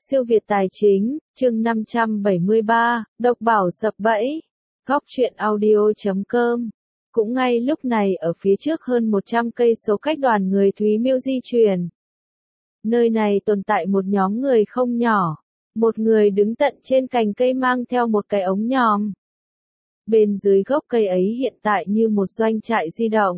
Siêu Việt Tài Chính, chương 573, Độc Bảo sập bẫy. Góc truyện audio.com. Cũng ngay lúc này ở phía trước hơn 100 cây số cách đoàn người Thúy Miêu di chuyển. Nơi này tồn tại một nhóm người không nhỏ. Một người đứng tận trên cành cây mang theo một cái ống nhòm. Bên dưới gốc cây ấy hiện tại như một doanh trại di động.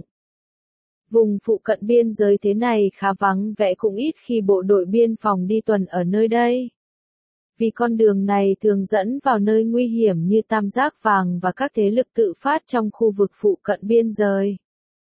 Vùng phụ cận biên giới thế này khá vắng vẻ, cũng ít khi bộ đội biên phòng đi tuần ở nơi đây. Vì con đường này thường dẫn vào nơi nguy hiểm như Tam Giác Vàng và các thế lực tự phát trong khu vực phụ cận biên giới.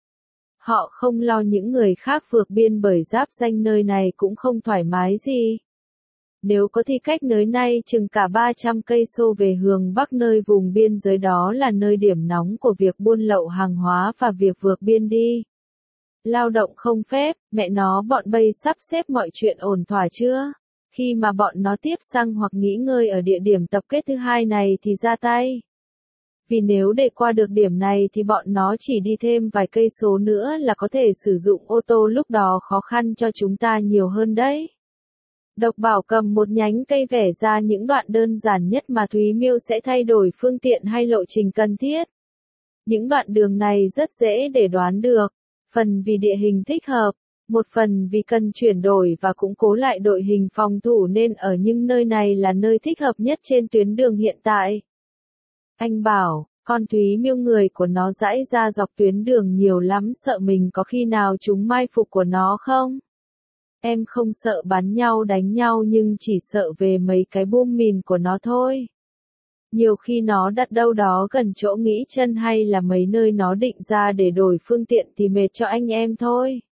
Họ không lo những người khác vượt biên bởi giáp danh nơi này cũng không thoải mái gì. Nếu có thì cách nơi này chừng cả 300 cây số về hướng bắc, nơi vùng biên giới đó là nơi điểm nóng của việc buôn lậu hàng hóa và việc vượt biên đi. Lao động không phép, mẹ nó, bọn Bây sắp xếp mọi chuyện ổn thỏa chưa? Khi mà bọn nó tiếp xăng hoặc nghỉ ngơi ở địa điểm tập kết thứ hai này thì ra tay. Vì nếu để qua được điểm này thì bọn nó chỉ đi thêm vài cây số nữa là có thể sử dụng ô tô, lúc đó khó khăn cho chúng ta nhiều hơn đấy. Độc Bảo cầm một nhánh cây vẽ ra những đoạn đơn giản nhất mà Thúy Miêu sẽ thay đổi phương tiện hay lộ trình cần thiết. Những đoạn đường này rất dễ để đoán được. Phần vì địa hình thích hợp, một phần vì cần chuyển đổi và củng cố lại đội hình phòng thủ, nên ở những nơi này là nơi thích hợp nhất trên tuyến đường hiện tại. Anh bảo, con Thúy Miêu người của nó dãi ra dọc tuyến đường nhiều lắm, sợ mình có khi nào trúng mai phục của nó không? Em không sợ bắn nhau đánh nhau, nhưng chỉ sợ về mấy cái bom mìn của nó thôi. Nhiều khi nó đặt đâu đó gần chỗ nghỉ chân hay là mấy nơi nó định ra để đổi phương tiện thì mệt cho anh em thôi.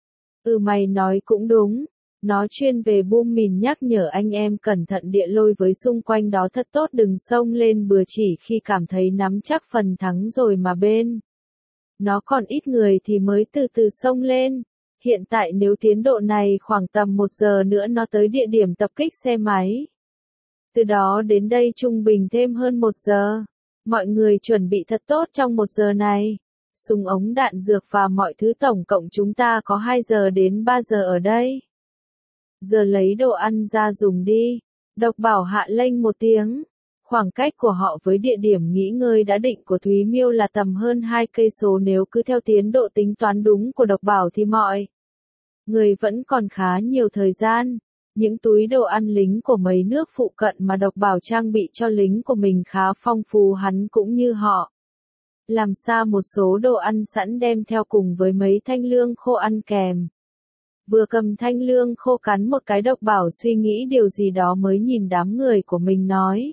Mày nói cũng đúng. Nó chuyên về bom mìn, nhắc nhở anh em cẩn thận địa lôi với xung quanh đó thật tốt, đừng xông lên bừa chỉ khi cảm thấy nắm chắc phần thắng rồi mà bên nó còn ít người thì mới từ từ xông lên. Hiện tại nếu tiến độ này khoảng tầm 1 giờ nữa nó tới địa điểm tập kích xe máy. Từ đó đến đây trung bình thêm hơn 1 giờ. Mọi người chuẩn bị thật tốt trong 1 giờ này. Súng ống đạn dược và mọi thứ, tổng cộng chúng ta có 2 giờ đến 3 giờ ở đây. Giờ lấy đồ ăn ra dùng đi. Độc Bảo hạ lệnh một tiếng. Khoảng cách của họ với địa điểm nghỉ ngơi đã định của Thúy Miêu là tầm hơn 2 cây số, nếu cứ theo tiến độ tính toán đúng của Độc Bảo thì mọi người vẫn còn khá nhiều thời gian. Những túi đồ ăn lính của mấy nước phụ cận mà Độc Bảo trang bị cho lính của mình khá phong phú, hắn cũng như họ làm xa một số đồ ăn sẵn đem theo cùng với mấy thanh lương khô ăn kèm. Vừa cầm thanh lương khô cắn một cái, Độc Bảo suy nghĩ điều gì đó mới nhìn đám người của mình nói.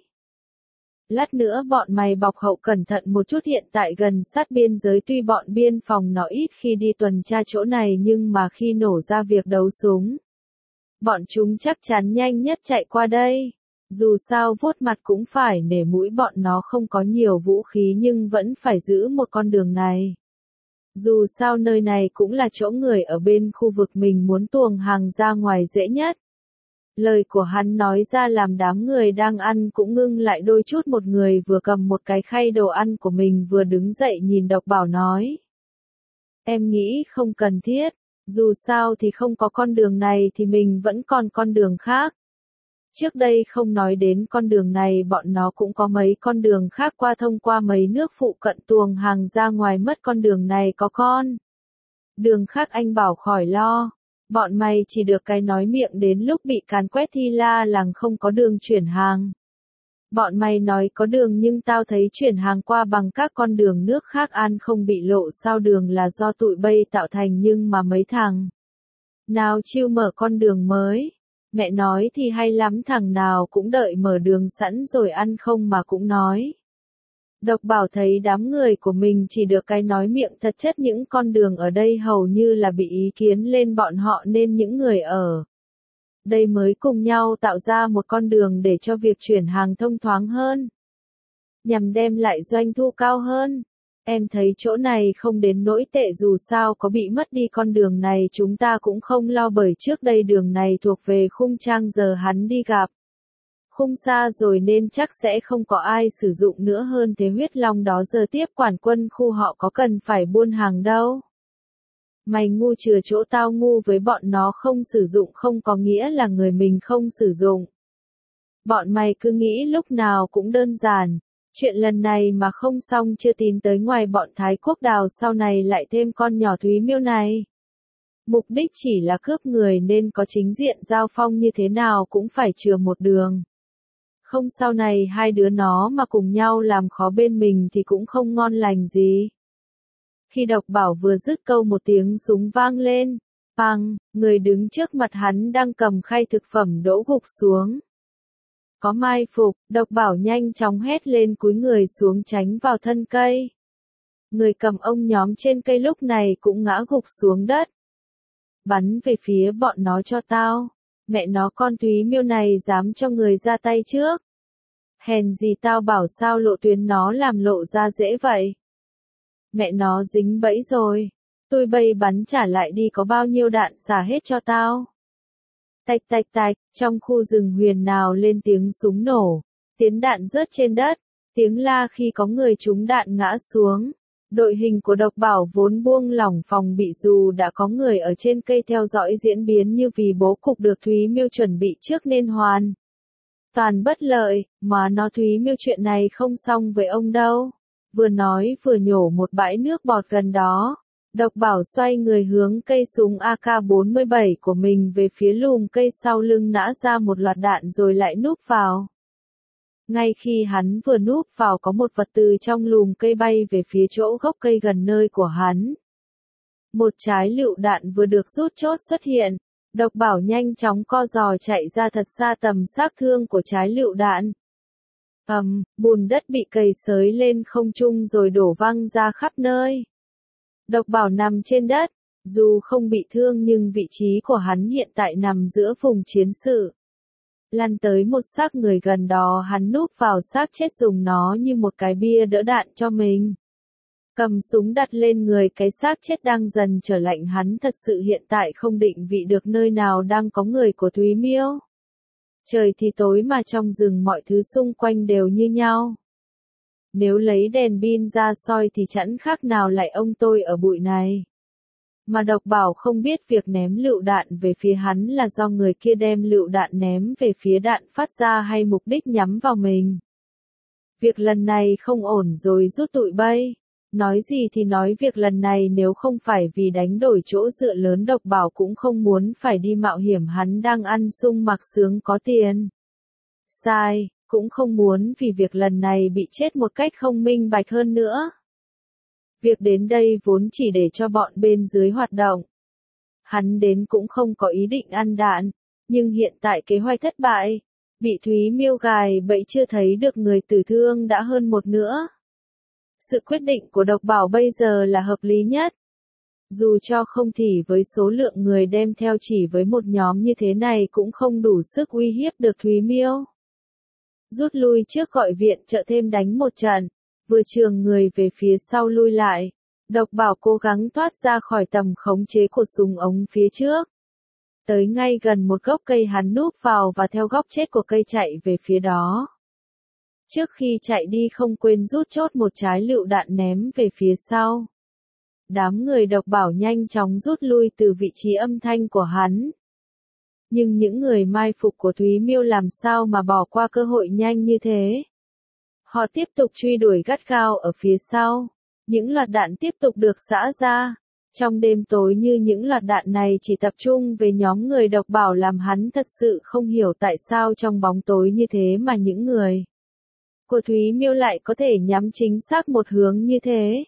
Lát nữa bọn mày bọc hậu cẩn thận một chút, hiện tại gần sát biên giới, tuy bọn biên phòng nó ít khi đi tuần tra chỗ này nhưng mà khi nổ ra việc đấu súng, bọn chúng chắc chắn nhanh nhất chạy qua đây. Dù sao vuốt mặt cũng phải nể mũi, bọn nó không có nhiều vũ khí nhưng vẫn phải giữ một con đường này. Dù sao nơi này cũng là chỗ người ở bên khu vực mình muốn tuồng hàng ra ngoài dễ nhất. Lời của hắn nói ra làm đám người đang ăn cũng ngưng lại đôi chút. Một người vừa cầm một cái khay đồ ăn của mình vừa đứng dậy nhìn Độc Bảo nói. Em nghĩ không cần thiết. Dù sao thì không có con đường này thì mình vẫn còn con đường khác. Trước đây không nói đến con đường này, bọn nó cũng có mấy con đường khác qua, thông qua mấy nước phụ cận tuồng hàng ra ngoài mất. Con đường này có con đường khác, anh bảo khỏi lo. Bọn mày chỉ được cái nói miệng, đến lúc bị càn quét thì la làng không có đường chuyển hàng. Bọn mày nói có đường nhưng tao thấy chuyển hàng qua bằng các con đường nước khác ăn không bị lộ sao đường là do tụi Bây tạo thành, nhưng mà mấy thằng nào chiêu mở con đường mới. Mẹ nói thì hay lắm, thằng nào cũng đợi mở đường sẵn rồi ăn không mà cũng nói. Độc Bảo thấy đám người của mình chỉ được cái nói miệng, thật chất những con đường ở đây hầu như là bị ý kiến lên bọn họ, nên những người ở đây mới cùng nhau tạo ra một con đường để cho việc chuyển hàng thông thoáng hơn, nhằm đem lại doanh thu cao hơn. Em thấy chỗ này không đến nỗi tệ, dù sao có bị mất đi con đường này chúng ta cũng không lo, bởi trước đây đường này thuộc về Khung Trang, giờ hắn đi gặp Khung Sa rồi nên chắc sẽ không có ai sử dụng nữa. Hơn thế Huyết Long đó giờ tiếp quản quân khu, họ có cần phải buôn hàng đâu. Mày ngu chừa chỗ tao ngu, với bọn nó không sử dụng không có nghĩa là người mình không sử dụng. Bọn mày cứ nghĩ lúc nào cũng đơn giản. Chuyện lần này mà không xong chưa tính tới ngoài bọn Thái Quốc Đào sau này lại thêm con nhỏ Thúy Miêu này. Mục đích chỉ là cướp người nên có chính diện giao phong như thế nào cũng phải chừa một đường. Không sau này hai đứa nó mà cùng nhau làm khó bên mình thì cũng không ngon lành gì. Khi Độc Bảo vừa dứt câu một tiếng súng vang lên, bang, người đứng trước mặt hắn đang cầm khay thực phẩm đổ gục xuống. Có mai phục, Độc Bảo nhanh chóng hét lên cúi người xuống tránh vào thân cây. Người cầm ông nhóm trên cây lúc này cũng ngã gục xuống đất. Bắn về phía bọn nó cho tao. Mẹ nó con Thúy Miêu này dám cho người ra tay trước. Hèn gì tao bảo sao lộ tuyến nó làm lộ ra dễ vậy. Mẹ nó dính bẫy rồi. Tôi bây bắn trả lại đi có bao nhiêu đạn xả hết cho tao. Tạch tạch tạch, trong khu rừng huyền nào lên tiếng súng nổ. Tiếng đạn rớt trên đất. Tiếng la khi có người trúng đạn ngã xuống. Đội hình của Độc Bảo vốn buông lỏng phòng bị dù đã có người ở trên cây theo dõi diễn biến như vì bố cục được Thúy Miêu chuẩn bị trước nên hoàn toàn bất lợi, mà nó Thúy Miêu chuyện này không xong với ông đâu. Vừa nói vừa nhổ một bãi nước bọt gần đó. Độc Bảo xoay người hướng cây súng AK-47 của mình về phía lùm cây sau lưng nã ra một loạt đạn rồi lại núp vào. Ngay khi hắn vừa núp vào có một vật từ trong lùm cây bay về phía chỗ gốc cây gần nơi của hắn. Một trái lựu đạn vừa được rút chốt xuất hiện. Độc Bảo nhanh chóng co giò chạy ra thật xa tầm xác thương của trái lựu đạn. Bùn đất bị cày xới lên không trung rồi đổ văng ra khắp nơi. Độc Bảo nằm trên đất, dù không bị thương nhưng vị trí của hắn hiện tại nằm giữa vùng chiến sự. Lăn tới một xác người gần đó hắn núp vào xác chết dùng nó như một cái bia đỡ đạn cho mình. Cầm súng đặt lên người cái xác chết đang dần trở lạnh hắn thật sự hiện tại không định vị được nơi nào đang có người của Thúy Miêu. Trời thì tối mà trong rừng mọi thứ xung quanh đều như nhau. Nếu lấy đèn pin ra soi thì chẳng khác nào lại ông tôi ở bụi này. Mà Độc Bảo không biết việc ném lựu đạn về phía hắn là do người kia đem lựu đạn ném về phía đạn phát ra hay mục đích nhắm vào mình. Việc lần này không ổn rồi rút tụi bay. Nói gì thì nói việc lần này nếu không phải vì đánh đổi chỗ dựa lớn Độc Bảo cũng không muốn phải đi mạo hiểm hắn đang ăn sung mặc sướng có tiền. Sai, cũng không muốn vì việc lần này bị chết một cách không minh bạch hơn nữa. Việc đến đây vốn chỉ để cho bọn bên dưới hoạt động. Hắn đến cũng không có ý định ăn đạn, nhưng hiện tại kế hoạch thất bại, bị Thúy Miêu gài bẫy chưa thấy được người tử thương đã hơn một nữa. Sự quyết định của Độc Bảo bây giờ là hợp lý nhất. Dù cho không thì với số lượng người đem theo chỉ với một nhóm như thế này cũng không đủ sức uy hiếp được Thúy Miêu. Rút lui trước gọi viện trợ thêm đánh một trận, vừa trường người về phía sau lui lại. Độc Bảo cố gắng thoát ra khỏi tầm khống chế của súng ống phía trước. Tới ngay gần một gốc cây hắn núp vào và theo góc chết của cây chạy về phía đó. Trước khi chạy đi không quên rút chốt một trái lựu đạn ném về phía sau. Đám người Độc Bảo nhanh chóng rút lui từ vị trí âm thanh của hắn. Nhưng những người mai phục của Thúy Miêu làm sao mà bỏ qua cơ hội nhanh như thế. Họ tiếp tục truy đuổi gắt gao ở phía sau. Những loạt đạn tiếp tục được xả ra. Trong đêm tối như những loạt đạn này chỉ tập trung về nhóm người Độc Bảo làm hắn thật sự không hiểu tại sao trong bóng tối như thế mà những người của Thúy Miêu lại có thể nhắm chính xác một hướng như thế.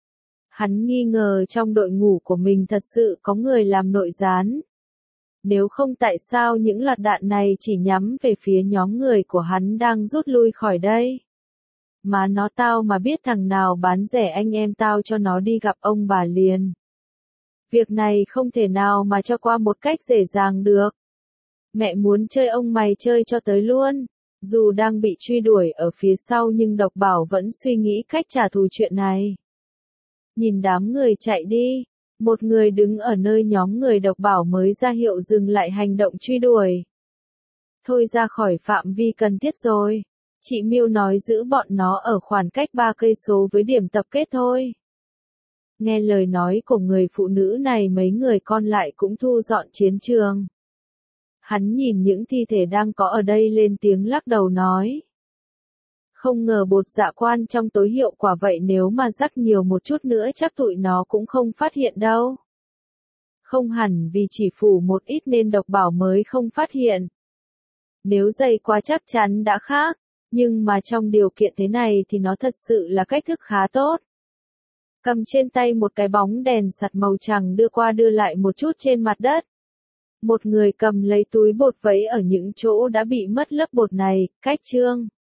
Hắn nghi ngờ trong đội ngũ của mình thật sự có người làm nội gián. Nếu không tại sao những loạt đạn này chỉ nhắm về phía nhóm người của hắn đang rút lui khỏi đây. Mà nó tao mà biết thằng nào bán rẻ anh em tao cho nó đi gặp ông bà liền. Việc này không thể nào mà cho qua một cách dễ dàng được. Mẹ muốn chơi ông mày chơi cho tới luôn. Dù đang bị truy đuổi ở phía sau nhưng Độc Bảo vẫn suy nghĩ cách trả thù chuyện này. Nhìn đám người chạy đi, một người đứng ở nơi nhóm người Độc Bảo mới ra hiệu dừng lại hành động truy đuổi. Thôi ra khỏi phạm vi cần thiết rồi. Chị Miêu nói giữ bọn nó ở khoảng cách 3 cây số với điểm tập kết thôi. Nghe lời nói của người phụ nữ này mấy người còn lại cũng thu dọn chiến trường. Hắn nhìn những thi thể đang có ở đây lên tiếng lắc đầu nói. Không ngờ bột dạ quan trong tối hiệu quả vậy, nếu mà rắc nhiều một chút nữa chắc tụi nó cũng không phát hiện đâu. Không hẳn vì chỉ phủ một ít nên độc bảo mới không phát hiện. Nếu dày quá chắc chắn đã khác, nhưng mà trong điều kiện thế này thì nó thật sự là cách thức khá tốt. Cầm trên tay một cái bóng đèn sặt màu trắng đưa qua đưa lại một chút trên mặt đất. Một người cầm lấy túi bột vấy ở những chỗ đã bị mất lớp bột này, cách Trương